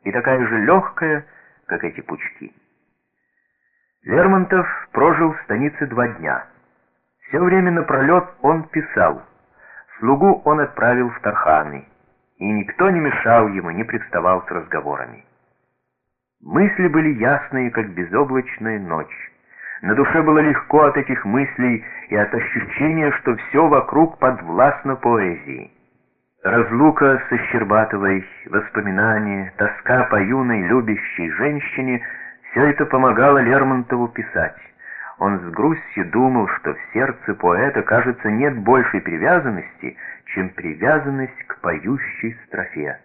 и такая же легкая, как эти пучки. Лермонтов прожил в станице 2 дня. Все время напролет он писал. Слугу он отправил в Тарханы, и никто не мешал ему, не приставал с разговорами. Мысли были ясные, как безоблачная ночь. На душе было легко от этих мыслей и от ощущения, что все вокруг подвластно поэзии. Разлука со Щербатовой, воспоминания, тоска по юной любящей женщине — все это помогало Лермонтову писать. Он с грустью думал, что в сердце поэта, кажется, нет большей привязанности, чем привязанность к поющей строфе.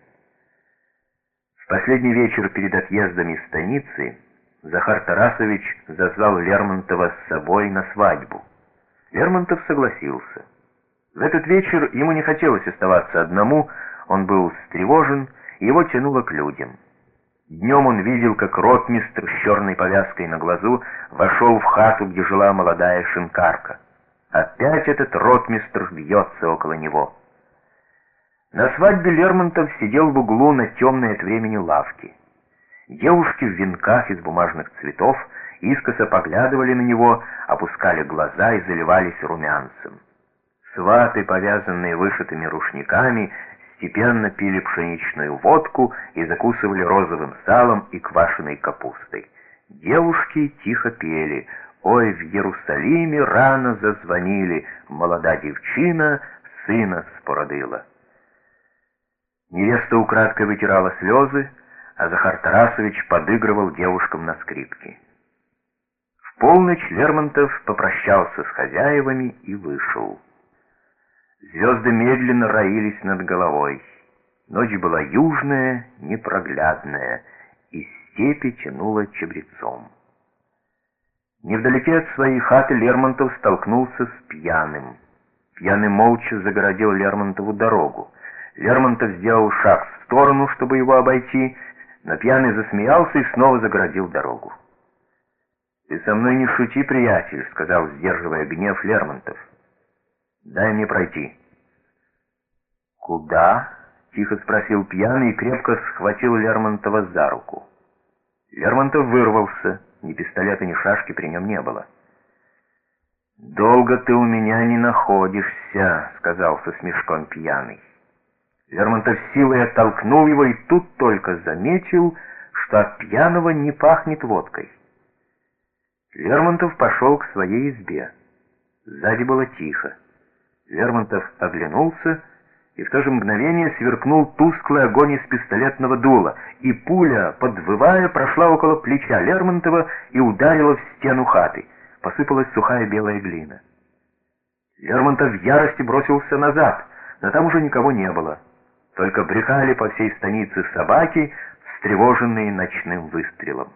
В последний вечер перед отъездом из станицы Захар Тарасович зазвал Лермонтова с собой на свадьбу. Лермонтов согласился. В этот вечер ему не хотелось оставаться одному, он был встревожен, и его тянуло к людям. Днем он видел, как ротмистр с черной повязкой на глазу вошел в хату, где жила молодая шинкарка. Опять этот ротмистр бьется около него. На свадьбе Лермонтов сидел в углу на темной от времени лавке. Девушки в венках из бумажных цветов искоса поглядывали на него, опускали глаза и заливались румянцем. Сваты, повязанные вышитыми рушниками, степенно пили пшеничную водку и закусывали розовым салом и квашеной капустой. Девушки тихо пели: «Ой, в Иерусалиме рано зазвонили, молода девчина сына спородила». Невеста украдкой вытирала слезы, а Захар Тарасович подыгрывал девушкам на скрипке. В полночь Лермонтов попрощался с хозяевами и вышел. Звезды медленно роились над головой. Ночь была южная, непроглядная, и степи тянуло чабрецом. Невдалеке от своей хаты Лермонтов столкнулся с пьяным. Пьяный молча загородил Лермонтову дорогу. Лермонтов сделал шаг в сторону, чтобы его обойти, но пьяный засмеялся и снова загородил дорогу. «Ты со мной не шути, приятель», — сказал, сдерживая гнев, Лермонтов. «Дай мне пройти». «Куда?» — тихо спросил пьяный и крепко схватил Лермонтова за руку. Лермонтов вырвался, ни пистолета, ни шашки при нем не было. «Долго ты у меня не находишься», — сказал со смешком пьяный. Лермонтов силой оттолкнул его и тут только заметил, что от пьяного не пахнет водкой. Лермонтов пошел к своей избе. Сзади было тихо. Лермонтов оглянулся, и в то же мгновение сверкнул тусклый огонь из пистолетного дула, и пуля, подвывая, прошла около плеча Лермонтова и ударила в стену хаты. Посыпалась сухая белая глина. Лермонтов в ярости бросился назад, но там уже никого не было. Только брехали по всей станице собаки, встревоженные ночным выстрелом.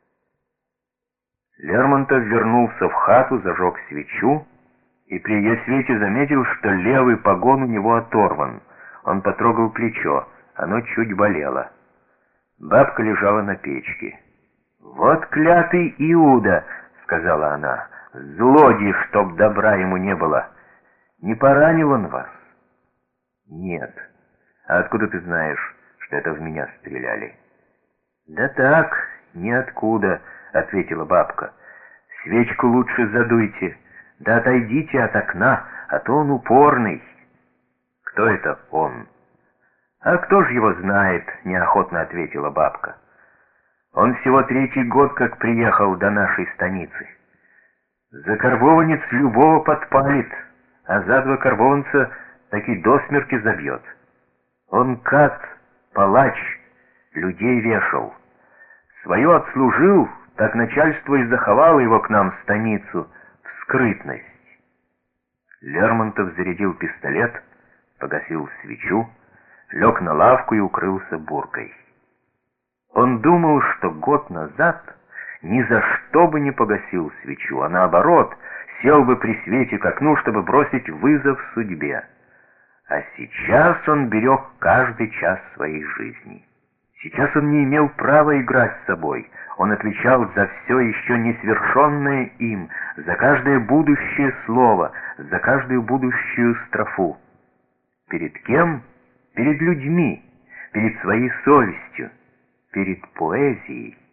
Лермонтов вернулся в хату, зажег свечу, и при ее свете заметил, что левый погон у него оторван. Он потрогал плечо, оно чуть болело. Бабка лежала на печке. «Вот клятый Иуда», — сказала она, — «злодей, чтоб добра ему не было. Не поранил он вас?» «Нет. А откуда ты знаешь, что это в меня стреляли?» «Да так, ниоткуда», — ответила бабка. «Свечку лучше задуйте, да отойдите от окна, а то он упорный». «Кто это он?» «А кто ж его знает?» — неохотно ответила бабка. «Он всего 3-й год как приехал до нашей станицы. Закарбованец любого подпалит, а за 2 карбованца таки до смерти забьет. Он кат, палач, людей вешал. Свое отслужил, так начальство и заховало его к нам в станицу в скрытность». Лермонтов зарядил пистолет, погасил свечу, лег на лавку и укрылся буркой. Он думал, что год назад ни за что бы не погасил свечу, а наоборот, сел бы при свете к окну, чтобы бросить вызов судьбе. А сейчас он берег каждый час своей жизни. Сейчас он не имел права играть с собой. Он отвечал за все еще несвершенное им, за каждое будущее слово, за каждую будущую строфу. Перед кем? Перед людьми, перед своей совестью. перед поэзией